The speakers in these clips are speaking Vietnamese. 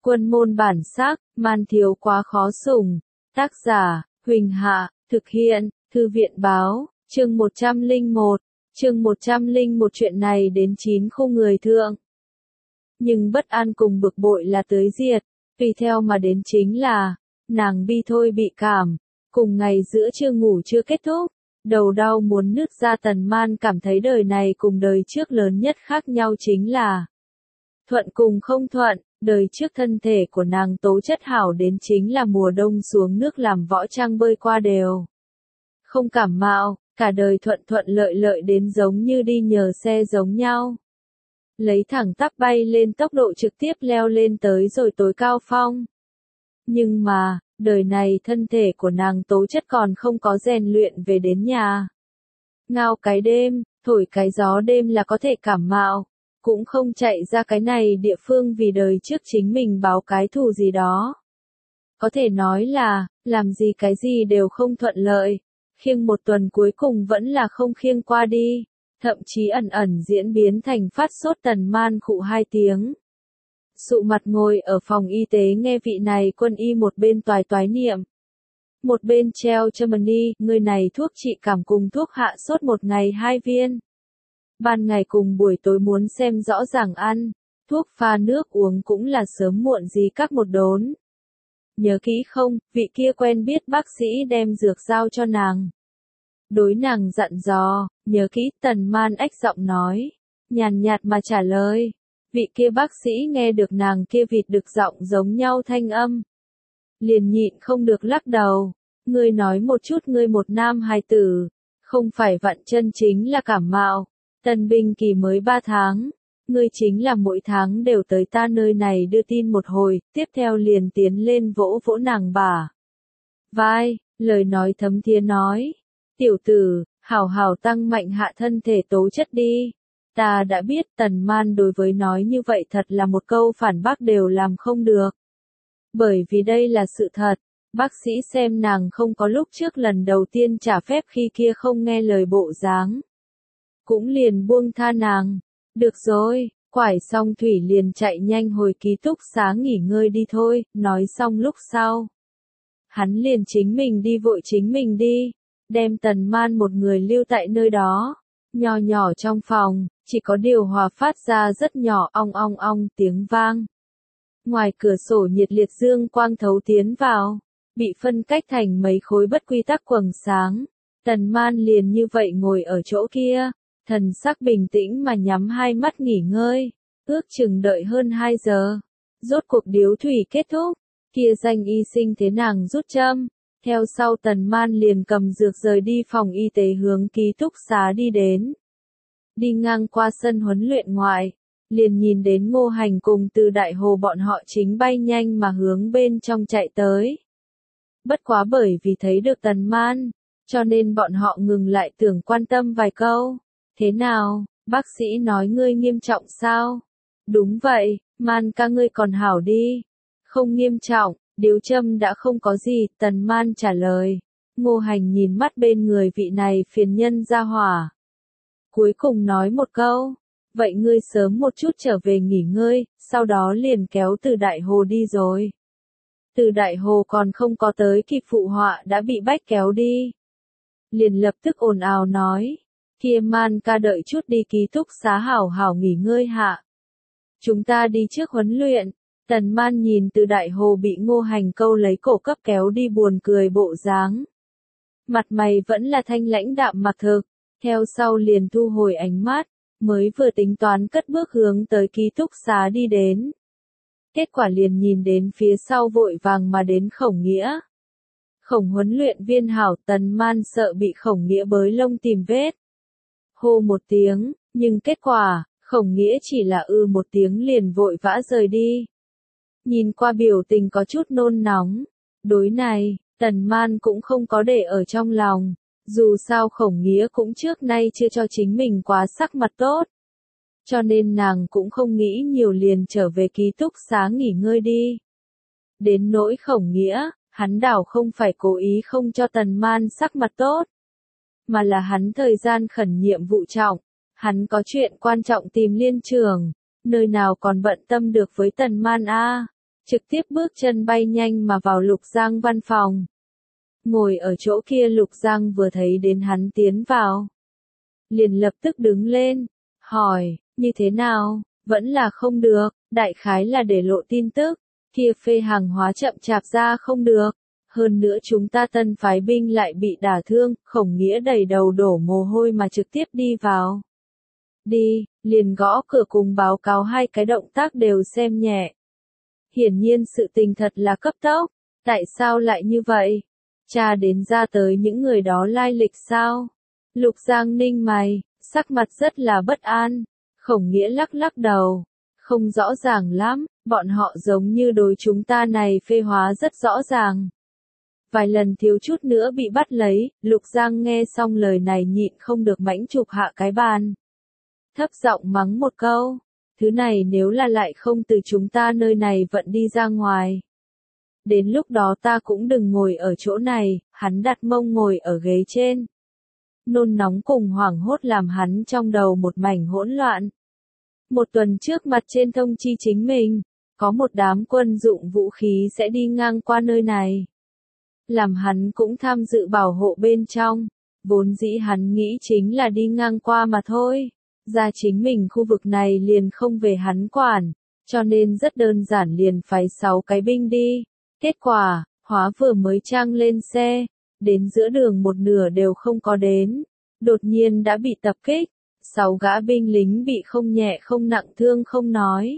Quân môn bản sắc, man thiếu quá khó sủng. Tác giả, Huỳnh Hạ, thực hiện, Thư viện báo, chương 101. Chương 101 chuyện này đến 9 khung người thượng. Nhưng bất an cùng bực bội là tới diệt, tùy theo mà đến chính là, nàng bi thôi bị cảm, cùng ngày giữa trưa ngủ chưa kết thúc, đầu đau muốn nứt ra. Tần Man cảm thấy đời này cùng đời trước lớn nhất khác nhau chính là thuận cùng không thuận. Đời trước thân thể của nàng tố chất hảo đến chính là mùa đông xuống nước làm võ trang bơi qua đều không cảm mạo, cả đời thuận thuận lợi lợi đến giống như đi nhờ xe giống nhau. Lấy thẳng tắp bay lên tốc độ trực tiếp leo lên tới rồi tối cao phong. Nhưng mà, đời này thân thể của nàng tố chất còn không có rèn luyện về đến nhà. Ngao cái đêm, thổi cái gió đêm là có thể cảm mạo. Cũng không chạy ra cái này địa phương vì đời trước chính mình báo cái thù gì đó. Có thể nói là, làm gì cái gì đều không thuận lợi. Khiêng một tuần cuối cùng vẫn là không khiêng qua đi. Thậm chí ẩn ẩn diễn biến thành phát sốt. Tần Man khụ 2 tiếng. Sụ mặt ngồi ở phòng y tế nghe vị này quân y một bên toái toái niệm. Một bên treo Germany, người này thuốc trị cảm cùng thuốc hạ sốt 1 ngày 2 viên. Ban ngày cùng buổi tối muốn xem rõ ràng ăn, thuốc pha nước uống cũng là sớm muộn gì các một đốn. Nhớ kỹ không, vị kia quen biết bác sĩ đem dược giao cho nàng. Đối nàng dặn dò, nhớ kỹ. Tần Man ách giọng nói, nhàn nhạt mà trả lời. Vị kia bác sĩ nghe được nàng kia vịt được giọng giống nhau thanh âm. Liền nhịn không được lắc đầu, ngươi nói một chút, ngươi một nam hài tử, không phải vặn chân chính là cảm mạo. Tân binh kỳ mới 3 tháng, ngươi chính là mỗi tháng đều tới ta nơi này đưa tin một hồi, tiếp theo liền tiến lên vỗ vỗ nàng bả vai, lời nói thấm thía nói, tiểu tử, hảo hảo tăng mạnh hạ thân thể tố chất đi. Ta đã biết. Tần Man đối với nói như vậy thật là một câu phản bác đều làm không được. Bởi vì đây là sự thật, bác sĩ xem nàng không có lúc trước lần đầu tiên trả phép khi kia không nghe lời bộ dáng. Cũng liền buông tha nàng. Được rồi, quải xong thủy liền chạy nhanh hồi ký túc xá nghỉ ngơi đi thôi. Nói xong lúc sau, hắn liền chính mình đi vội chính mình đi, đem Tần Man một người lưu tại nơi đó. Nho nhỏ trong phòng, chỉ có điều hòa phát ra rất nhỏ ong ong ong tiếng vang. Ngoài cửa sổ nhiệt liệt dương quang thấu tiến vào, bị phân cách thành mấy khối bất quy tắc quầng sáng. Tần Man liền như vậy ngồi ở chỗ kia, thần sắc bình tĩnh mà nhắm 2 mắt nghỉ ngơi, ước chừng đợi hơn 2 giờ. Rốt cuộc điếu thủy kết thúc, kia danh y sinh thế nàng rút châm, theo sau Tần Man liền cầm dược rời đi phòng y tế hướng ký túc xá đi đến. Đi ngang qua sân huấn luyện ngoại, liền nhìn đến Ngô Hành cùng Từ Đại Hồ bọn họ chính bay nhanh mà hướng bên trong chạy tới. Bất quá bởi vì thấy được Tần Man, cho nên bọn họ ngừng lại tưởng quan tâm vài câu. Thế nào, bác sĩ nói ngươi nghiêm trọng sao? Đúng vậy, Man ca ngươi còn hảo đi. Không nghiêm trọng, điếu châm đã không có gì. Tần Man trả lời. Ngô Hành nhìn mắt bên người vị này phiền nhân ra hỏa. Cuối cùng nói một câu, vậy ngươi sớm một chút trở về nghỉ ngơi, sau đó liền kéo Từ Đại Hồ đi rồi. Từ Đại Hồ còn không có tới kịp phụ họa đã bị bách kéo đi. Liền lập tức ồn ào nói, kia Man ca đợi chút đi ký túc xá hảo hảo nghỉ ngơi hạ. Chúng ta đi trước huấn luyện. Tần Man nhìn Từ Đại Hồ bị Ngô Hành câu lấy cổ cấp kéo đi buồn cười bộ dáng. Mặt mày vẫn là thanh lãnh đạm mặc thực, theo sau liền thu hồi ánh mắt, mới vừa tính toán cất bước hướng tới ký túc xá đi đến. Kết quả liền nhìn đến phía sau vội vàng mà đến Khổng Nghĩa. Khổng huấn luyện viên hảo. Tần Man sợ bị Khổng Nghĩa bới lông tìm vết. Hô một tiếng, nhưng kết quả, Khổng Nghĩa chỉ là một tiếng liền vội vã rời đi. Nhìn qua biểu tình có chút nôn nóng. Đối này, Tần Man cũng không có để ở trong lòng. Dù sao Khổng Nghĩa cũng trước nay chưa cho chính mình quá sắc mặt tốt. Cho nên nàng cũng không nghĩ nhiều liền trở về ký túc xá nghỉ ngơi đi. Đến nỗi Khổng Nghĩa, hắn đảo không phải cố ý không cho Tần Man sắc mặt tốt. Mà là hắn thời gian khẩn nhiệm vụ trọng. Hắn có chuyện quan trọng tìm liên trường. Nơi nào còn bận tâm được với Tần Man a? trực tiếp bước chân bay nhanh mà vào Lục Giang văn phòng. Ngồi ở chỗ kia Lục Giang vừa thấy đến hắn tiến vào, liền lập tức đứng lên, hỏi, như thế nào, vẫn là không được, đại khái là để lộ tin tức, kia phê hàng hóa chậm chạp ra không được. Hơn nữa chúng ta tân phái binh lại bị đả thương, Khổng Nghĩa đầy đầu đổ mồ hôi mà trực tiếp đi vào. Đi, liền gõ cửa cùng báo cáo hai cái động tác đều xem nhẹ. Hiển nhiên sự tình thật là cấp tốc, tại sao lại như vậy? Cha đến ra tới những người đó lai lịch sao? Lục Giang ninh mày, sắc mặt rất là bất an. Khổng Nghĩa lắc lắc đầu, không rõ ràng lắm, bọn họ giống như đối chúng ta này phê hóa rất rõ ràng. Vài lần thiếu chút nữa bị bắt lấy, Lục Giang nghe xong lời này nhịn không được mãnh chụp hạ cái bàn. Thấp giọng mắng một câu, thứ này nếu là lại không từ chúng ta nơi này vận đi ra ngoài. Đến lúc đó ta cũng đừng ngồi ở chỗ này, hắn đặt mông ngồi ở ghế trên. Nôn nóng cùng hoảng hốt làm hắn trong đầu một mảnh hỗn loạn. Một tuần trước mặt trên thông chi chính mình, có một đám quân dụng vũ khí sẽ đi ngang qua nơi này. Làm hắn cũng tham dự bảo hộ bên trong, vốn dĩ hắn nghĩ chính là đi ngang qua mà thôi. Ra chính mình khu vực này liền không về hắn quản, cho nên rất đơn giản liền phái 6 cái binh đi. Kết quả, hóa vừa mới trang lên xe, đến giữa đường một nửa đều không có đến, đột nhiên đã bị tập kích, 6 gã binh lính bị không nhẹ không nặng thương không nói.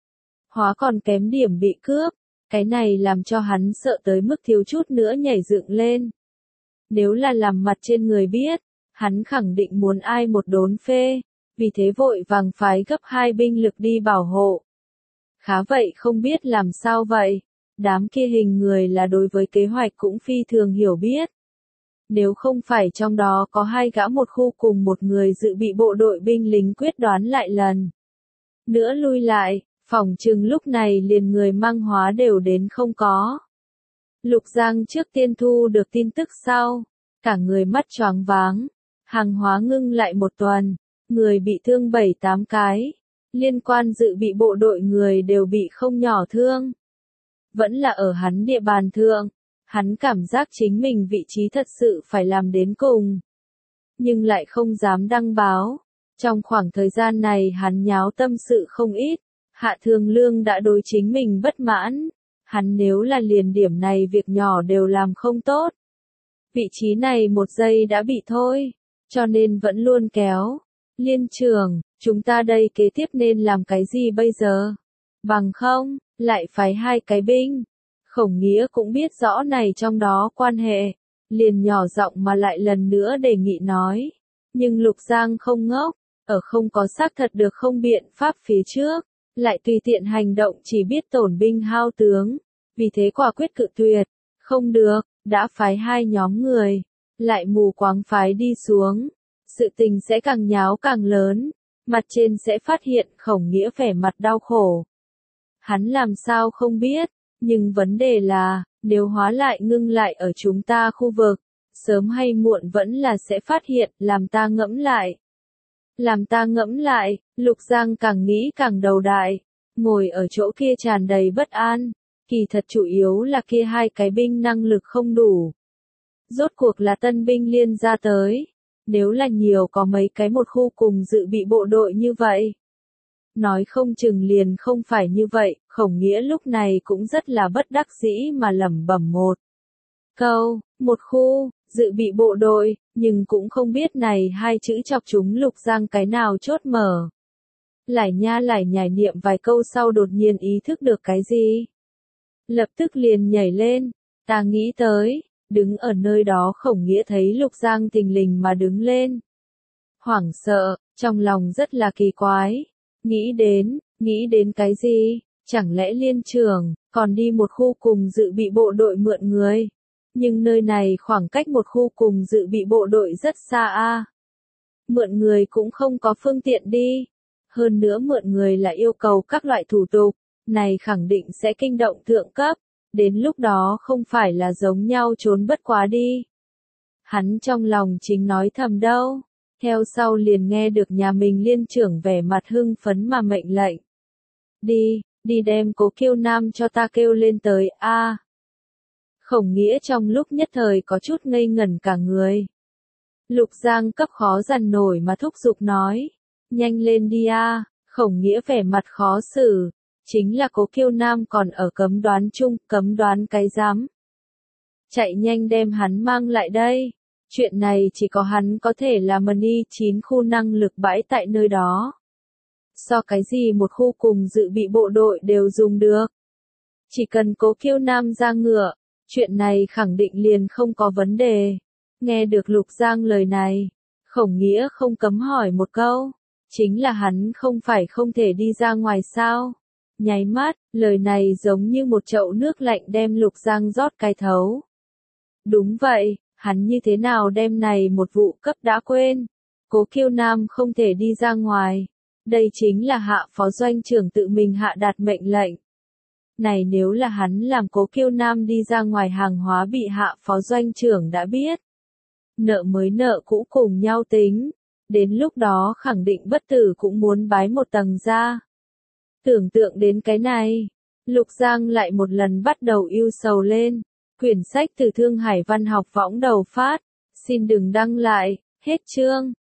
Hóa còn kém điểm bị cướp, cái này làm cho hắn sợ tới mức thiếu chút nữa nhảy dựng lên. Nếu là làm mặt trên người biết, hắn khẳng định muốn ai một đốn phê, vì thế vội vàng phái gấp 2 binh lực đi bảo hộ. Khá vậy không biết làm sao vậy, đám kia hình người là đối với kế hoạch cũng phi thường hiểu biết. Nếu không phải trong đó có 2 gã một khu cùng một người dự bị bộ đội binh lính quyết đoán lại lần nữa lui lại, phỏng chừng lúc này liền người mang hóa đều đến không có. Lục Giang trước tiên thu được tin tức sau, cả người mắt choáng váng, hàng hóa ngưng lại một tuần, người bị thương 7-8 cái, liên quan dự bị bộ đội người đều bị không nhỏ thương. Vẫn là ở hắn địa bàn thượng, hắn cảm giác chính mình vị trí thật sự phải làm đến cùng. Nhưng lại không dám đăng báo. Trong khoảng thời gian này hắn nháo tâm sự không ít, Hạ Thường Lương đã đối chính mình bất mãn. Hắn nếu là liền điểm này việc nhỏ đều làm không tốt. Vị trí này một giây đã bị thôi, cho nên vẫn luôn kéo. Liên trưởng, chúng ta đây kế tiếp nên làm cái gì bây giờ? Bằng không, lại phái 2 cái binh. Khổng Nghĩa cũng biết rõ này trong đó quan hệ, liền nhỏ giọng mà lại lần nữa đề nghị nói. Nhưng Lục Giang không ngốc, ở không có xác thật được không biện pháp phía trước, lại tùy tiện hành động chỉ biết tổn binh hao tướng, vì thế quả quyết cự tuyệt. Không được, đã phái 2 nhóm người, lại mù quáng phái đi xuống. Sự tình sẽ càng nháo càng lớn, mặt trên sẽ phát hiện Khổng Nghĩa vẻ mặt đau khổ. Hắn làm sao không biết, nhưng vấn đề là, nếu hóa lại ngưng lại ở chúng ta khu vực, sớm hay muộn vẫn là sẽ phát hiện, làm ta ngẫm lại. Làm ta ngẫm lại, Lục Giang càng nghĩ càng đầu đại, ngồi ở chỗ kia tràn đầy bất an, kỳ thật chủ yếu là kia 2 cái binh năng lực không đủ. Rốt cuộc là tân binh liên ra tới. Nếu là nhiều có mấy cái một khu cùng dự bị bộ đội như vậy. Nói không chừng liền không phải như vậy, Khổng Nghĩa lúc này cũng rất là bất đắc dĩ mà lẩm bẩm một câu, một khu, dự bị bộ đội, nhưng cũng không biết này 2 chữ chọc chúng Lục Giang cái nào chốt mở. Lải nhải niệm vài câu sau đột nhiên ý thức được cái gì. Lập tức liền nhảy lên, ta nghĩ tới. Đứng ở nơi đó Khổng Nghĩa thấy Lục Giang thình lình mà đứng lên. Hoảng sợ, trong lòng rất là kỳ quái. Nghĩ đến cái gì? Chẳng lẽ liên trưởng, còn đi một khu cùng dự bị bộ đội mượn người? Nhưng nơi này khoảng cách một khu cùng dự bị bộ đội rất xa a. Mượn người cũng không có phương tiện đi. Hơn nữa mượn người là yêu cầu các loại thủ tục, này khẳng định sẽ kinh động thượng cấp. Đến lúc đó không phải là giống nhau trốn bất quá đi. Hắn trong lòng chính nói thầm đâu. Theo sau liền nghe được nhà mình liên trưởng vẻ mặt hưng phấn mà mệnh lệnh. đi đem Cố Kiêu Nam cho ta kêu lên tới a. Khổng Nghĩa trong lúc nhất thời có chút ngây ngẩn cả người. Lục Giang cấp khó dằn nổi mà thúc giục nói, nhanh lên đi a. Khổng Nghĩa vẻ mặt khó xử, chính là Cố Kiêu Nam còn ở cấm đoán chung, cấm đoán cái dám. Chạy nhanh đem hắn mang lại đây. Chuyện này chỉ có hắn có thể làm Mani 9 khu năng lực bãi tại nơi đó. So cái gì một khu cùng dự bị bộ đội đều dùng được. Chỉ cần Cố Kiêu Nam ra ngựa, chuyện này khẳng định liền không có vấn đề. Nghe được Lục Giang lời này, Khổng Nghĩa không cấm hỏi một câu, chính là hắn không phải không thể đi ra ngoài sao? Nháy mắt, lời này giống như một chậu nước lạnh đem Lục Giang rót cái thấu. Đúng vậy, hắn như thế nào đem này một vụ cấp đã quên. Cố Kiêu Nam không thể đi ra ngoài. Đây chính là hạ phó doanh trưởng tự mình hạ đạt mệnh lệnh. Này nếu là hắn làm Cố Kiêu Nam đi ra ngoài hàng hóa bị hạ phó doanh trưởng đã biết. Nợ mới nợ cũ cùng nhau tính. Đến lúc đó khẳng định bất tử cũng muốn bái một tầng ra. Tưởng tượng đến cái này, Lục Giang lại một lần bắt đầu ưu sầu lên. Quyển sách từ Thương Hải Văn học võng đầu phát. Xin đừng đăng lại, hết chương.